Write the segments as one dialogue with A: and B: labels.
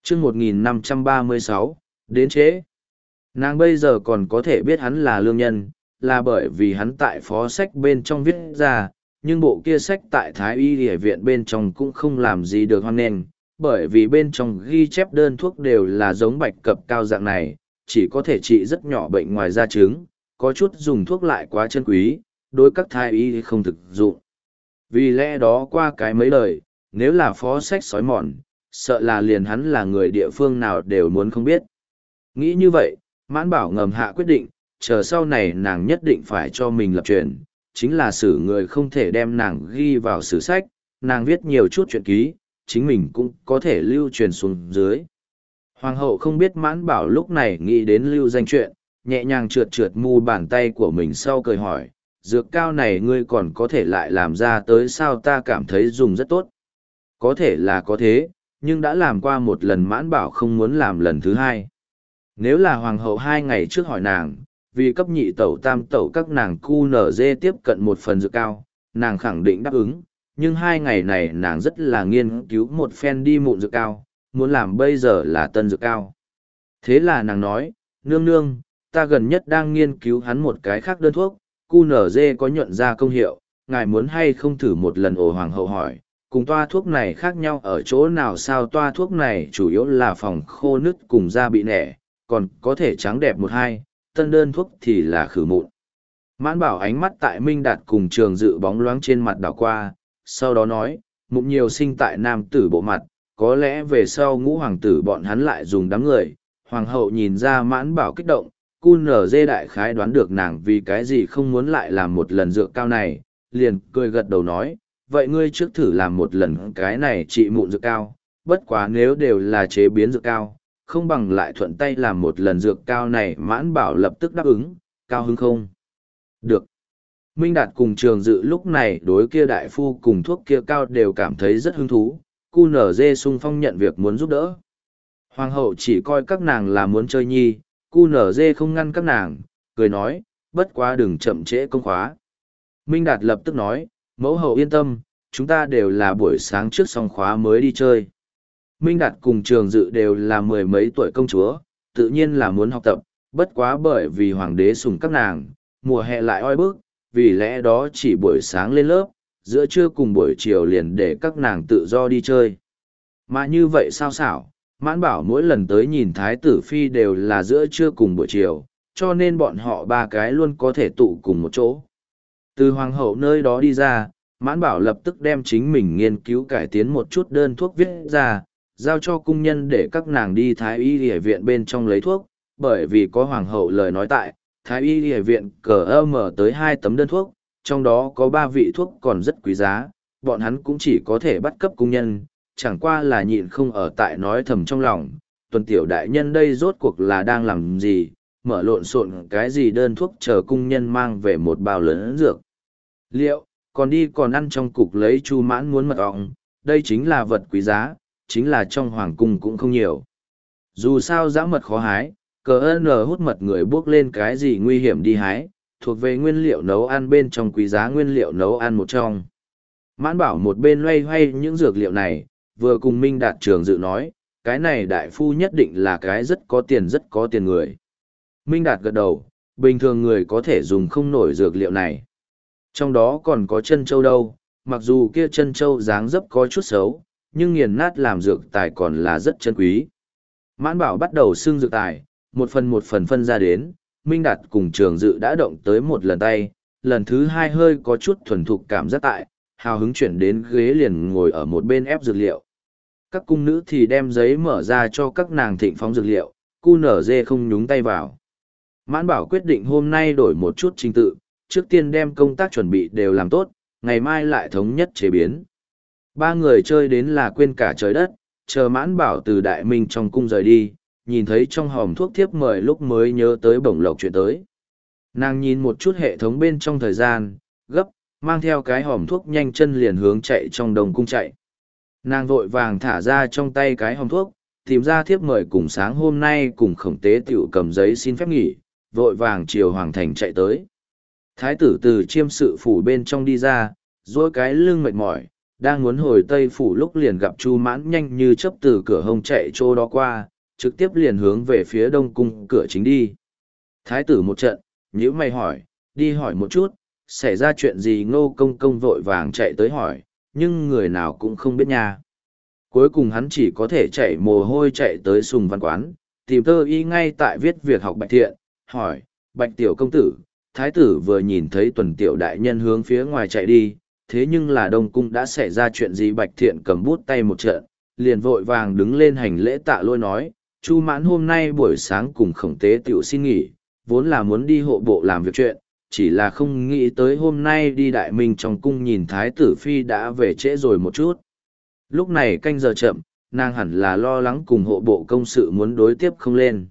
A: chương 1536, đến trễ. Nàng bây giờ còn có thể biết hắn là lương nhân, là bởi vì hắn tại phó sách bên trong viết ra, nhưng bộ kia sách tại Thái Y Y viện bên trong cũng không làm gì được hoang nghênh, bởi vì bên trong ghi chép đơn thuốc đều là giống bạch cập cao dạng này, chỉ có thể trị rất nhỏ bệnh ngoài da chứng, có chút dùng thuốc lại quá chân quý, đối các Thái Y không thực dụng. Vì lẽ đó qua cái mấy lời, nếu là phó sách sói mòn, sợ là liền hắn là người địa phương nào đều muốn không biết. Nghĩ như vậy, Mãn Bảo ngầm hạ quyết định, chờ sau này nàng nhất định phải cho mình lập truyền, chính là sử người không thể đem nàng ghi vào sử sách, nàng viết nhiều chút chuyện ký, chính mình cũng có thể lưu truyền xuống dưới. Hoàng hậu không biết Mãn Bảo lúc này nghĩ đến lưu danh chuyện, nhẹ nhàng trượt trượt mu bàn tay của mình sau cười hỏi, dược cao này ngươi còn có thể lại làm ra tới sao, ta cảm thấy dùng rất tốt. Có thể là có thế, nhưng đã làm qua một lần Mãn Bảo không muốn làm lần thứ hai. Nếu là hoàng hậu 2 ngày trước hỏi nàng, vì cấp nhị tẩu tam tẩu các nàng cu nở dê tiếp cận một phần dược cao, nàng khẳng định đáp ứng, nhưng 2 ngày này nàng rất là nghiên cứu một phen đi mụn dược cao, muốn làm bây giờ là tân dược cao. Thế là nàng nói, nương nương, ta gần nhất đang nghiên cứu hắn một cái khác đơn thuốc, cu nở dê có nhuận ra công hiệu, ngài muốn hay không thử một lần. Ổ hoàng hậu hỏi, cùng toa thuốc này khác nhau ở chỗ nào sao? Toa thuốc này chủ yếu là phòng khô nứt cùng da bị nẻ, còn có thể trắng đẹp một hai, tân đơn thuốc thì là khử mụn. Mãn Bảo ánh mắt tại Minh Đạt cùng Trường Dự bóng loáng trên mặt đảo qua, sau đó nói, mụn nhiều sinh tại nam tử bộ mặt, có lẽ về sau ngũ hoàng tử bọn hắn lại dùng đám người. Hoàng hậu nhìn ra Mãn Bảo kích động, cu nở dê đại khái đoán được nàng vì cái gì không muốn lại làm một lần dược cao này, liền cười gật đầu nói, vậy ngươi trước thử làm một lần cái này trị mụn dược cao, bất quá nếu đều là chế biến dược cao, không bằng lại thuận tay làm một lần dược cao này. Mãn Bảo lập tức đáp ứng, cao hứng không? Được. Minh Đạt cùng Trường Dự lúc này đối kia đại phu cùng thuốc kia cao đều cảm thấy rất hứng thú, cu nở dê sung phong nhận việc muốn giúp đỡ. Hoàng hậu chỉ coi các nàng là muốn chơi nhi, cu nở dê không ngăn các nàng, cười nói, bất quá đừng chậm trễ công khóa. Minh Đạt lập tức nói, mẫu hậu yên tâm, chúng ta đều là buổi sáng trước xong khóa mới đi chơi. Minh Đạt cùng Trường Dự đều là 10 mấy tuổi công chúa, tự nhiên là muốn học tập, bất quá bởi vì hoàng đế sủng các nàng, mùa hè lại oi bức, vì lẽ đó chỉ buổi sáng lên lớp, giữa trưa cùng buổi chiều liền để các nàng tự do đi chơi. Mà như vậy sao xảo, Mãn Bảo mỗi lần tới nhìn Thái tử Phi đều là giữa trưa cùng buổi chiều, cho nên bọn họ 3 cái luôn có thể tụ cùng một chỗ. Từ hoàng hậu nơi đó đi ra, Mãn Bảo lập tức đem chính mình nghiên cứu cải tiến một chút đơn thuốc viết ra, giao cho cung nhân để các nàng đi Thái Y Y viện bên trong lấy thuốc, bởi vì có hoàng hậu lời nói tại, Thái Y Y viện mở tới 2 tấm đơn thuốc, trong đó có 3 vị thuốc còn rất quý giá, bọn hắn cũng chỉ có thể bắt cấp cung nhân, chẳng qua là nhịn không ở tại nói thầm trong lòng, Tuần tiểu đại nhân đây rốt cuộc là đang làm gì, mở lộn xộn cái gì đơn thuốc chờ cung nhân mang về một bao lớn dược. Liệu, còn đi còn ăn trong cục lấy Chu Mãn muốn mật ong, đây chính là vật quý giá, chính là trong hoàng cung cũng không nhiều. Dù sao dã mật khó hái, hút mật người bước lên cái gì nguy hiểm đi hái, thuộc về nguyên liệu nấu ăn bên trong quý giá nguyên liệu nấu ăn một trong. Mãn Bảo một bên loay hoay những dược liệu này, vừa cùng Minh Đạt Trường Dự nói, cái này đại phu nhất định là cái rất có tiền người. Minh Đạt gật đầu, bình thường người có thể dùng không nổi dược liệu này. Trong đó còn có chân châu đâu, mặc dù kia chân châu dáng dấp có chút xấu, nhưng nghiền nát làm dược tài còn là rất chân quý. Mãn Bảo bắt đầu xưng dược tài, một phần phân ra đến, Minh Đạt cùng Trường Dự đã động tới một lần tay, lần thứ 2 hơi có chút thuần thục cảm giác tại, hào hứng chuyển đến ghế liền ngồi ở một bên ép dược liệu. Các cung nữ thì đem giấy mở ra cho các nàng thịnh phóng dược liệu, cu nở dê không nhúng tay vào. Mãn Bảo quyết định hôm nay đổi một chút trình tự, trước tiên đem công tác chuẩn bị đều làm tốt, ngày mai lại thống nhất chế biến. 3 người chơi đến là quên cả trời đất, chờ Mãn Bảo từ Đại Minh trong cung rời đi, nhìn thấy trong hòm thuốc thiếp mời lúc mới nhớ tới bổng lộc chuyện tới. Nàng nhìn một chút hệ thống bên trong thời gian, gấp, mang theo cái hòm thuốc nhanh chân liền hướng chạy trong đồng cung chạy. Nàng vội vàng thả ra trong tay cái hòm thuốc, tìm ra thiếp mời cùng sáng hôm nay cùng Khổng Tế Tiểu cầm giấy xin phép nghỉ, vội vàng chiều hoàng thành chạy tới. Thái tử từ chiêm sự phủ bên trong đi ra, dối cái lưng mệt mỏi, đang muốn hồi Tây Phủ lúc liền gặp Chu Mãn nhanh như chớp từ cửa hông chạy chỗ đó qua, trực tiếp liền hướng về phía Đông Cung cửa chính đi. Thái tử một trận, nhíu mày hỏi, đi hỏi một chút, xảy ra chuyện gì? Ngô Công Công vội vàng chạy tới hỏi, nhưng người nào cũng không biết nha. Cuối cùng hắn chỉ có thể chạy mồ hôi chạy tới Sùng Văn Quán, tìm Tơ Y ngay tại viết việc học Bạch Thiện, hỏi, Bạch Tiểu Công Tử, Thái tử vừa nhìn thấy Tuần Tiểu Đại Nhân hướng phía ngoài chạy đi, thế nhưng là Đông Cung đã xảy ra chuyện gì? Bạch Thiện cầm bút tay một trận, liền vội vàng đứng lên hành lễ tạ lỗi nói, Chu Mãn hôm nay buổi sáng cùng Khổng Tế Tiểu xin nghỉ, vốn là muốn đi hộ bộ làm việc chuyện, chỉ là không nghĩ tới hôm nay đi Đại Minh trong cung nhìn Thái tử Phi đã về trễ rồi một chút. Lúc này canh giờ chậm, nàng hẳn là lo lắng cùng hộ bộ công sự muốn đối tiếp không lên.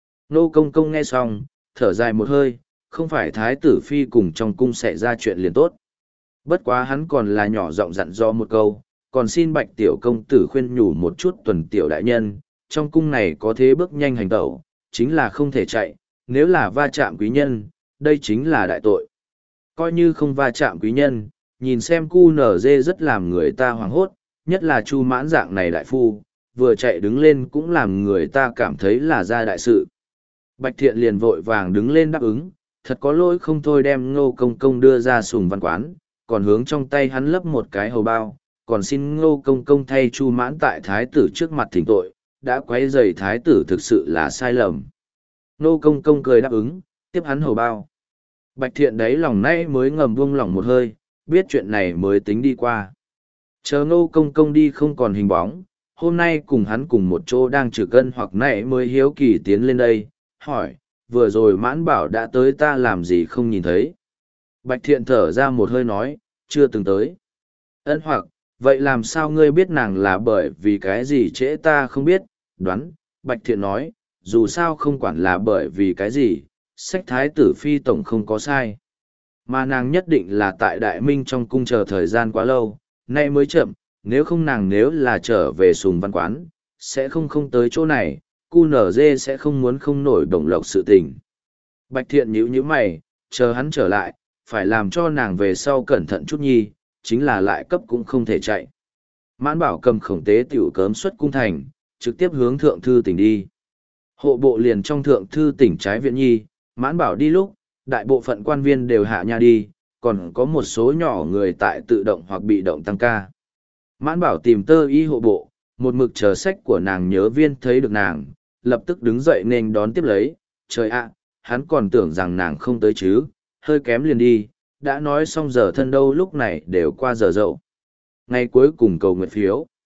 A: Nô Công Công nghe xong, thở dài một hơi, không phải Thái tử Phi cùng trong cung xảy ra chuyện liền tốt. Bất quá hắn còn là nhỏ giọng dặn dò một câu, còn xin Bạch Tiểu Công Tử khuyên nhủ một chút Tuần Tiểu Đại Nhân, trong cung này có thế bước nhanh hành tẩu, chính là không thể chạy, nếu là va chạm quý nhân, đây chính là đại tội. Coi như không va chạm quý nhân, nhìn xem cu nở dê rất làm người ta hoảng hốt, nhất là Chu Mãn dạng này đại phu, vừa chạy đứng lên cũng làm người ta cảm thấy là ra đại sự. Bạch Thiện liền vội vàng đứng lên đáp ứng, thật có lỗi không thôi đem Ngô Công Công đưa ra Sùng Văn Quán, còn hướng trong tay hắn lấp một cái hầu bao, còn xin Ngô Công Công thay Chu Mãn tại Thái tử trước mặt thỉnh tội, đã quấy rầy Thái tử thực sự là sai lầm. Ngô Công Công cười đáp ứng, tiếp hắn hầu bao. Bạch Thiện đấy lòng nay mới ngầm buông lỏng một hơi, biết chuyện này mới tính đi qua. Chờ Ngô Công Công đi không còn hình bóng, hôm nay cùng hắn cùng một chỗ đang trực cân hoặc nãy mới hiếu kỳ tiến lên đây, hỏi, vừa rồi Mãn Bảo đã tới ta làm gì không nhìn thấy. Bạch Thiện thở ra một hơi nói, chưa từng tới. Ân hoặc, vậy làm sao ngươi biết nàng là bởi vì cái gì trễ ta không biết, đoán, Bạch Thiện nói, dù sao không quản là bởi vì cái gì, sách Thái tử Phi tổng không có sai. Mà nàng nhất định là tại Đại Minh trong cung chờ thời gian quá lâu, nay mới chậm, nếu không nàng nếu là trở về Sùng Văn Quán, sẽ không tới chỗ này, cu nở dê sẽ không muốn không nổi đồng lộc sự tình. Bạch Thiện nhíu mày, chờ hắn trở lại, phải làm cho nàng về sau cẩn thận chút nhi, chính là lại cấp cũng không thể chạy. Mãn Bảo cầm Khổng Tế Tiểu cớm xuất cung thành, trực tiếp hướng thượng thư tỉnh đi. Hộ bộ liền trong thượng thư tỉnh trái viện nhi, Mãn Bảo đi lúc, đại bộ phận quan viên đều hạ nha đi, còn có một số nhỏ người tại tự động hoặc bị động tăng ca. Mãn Bảo tìm Tơ Y hộ bộ, một mực chờ sách của nàng nhớ viên thấy được nàng, lập tức đứng dậy nên đón tiếp lấy, trời ạ, hắn còn tưởng rằng nàng không tới chứ, hơi kém liền đi, đã nói xong giờ thân đâu lúc này đều qua giờ dậu. Ngày cuối cùng cầu nguyện phiếu.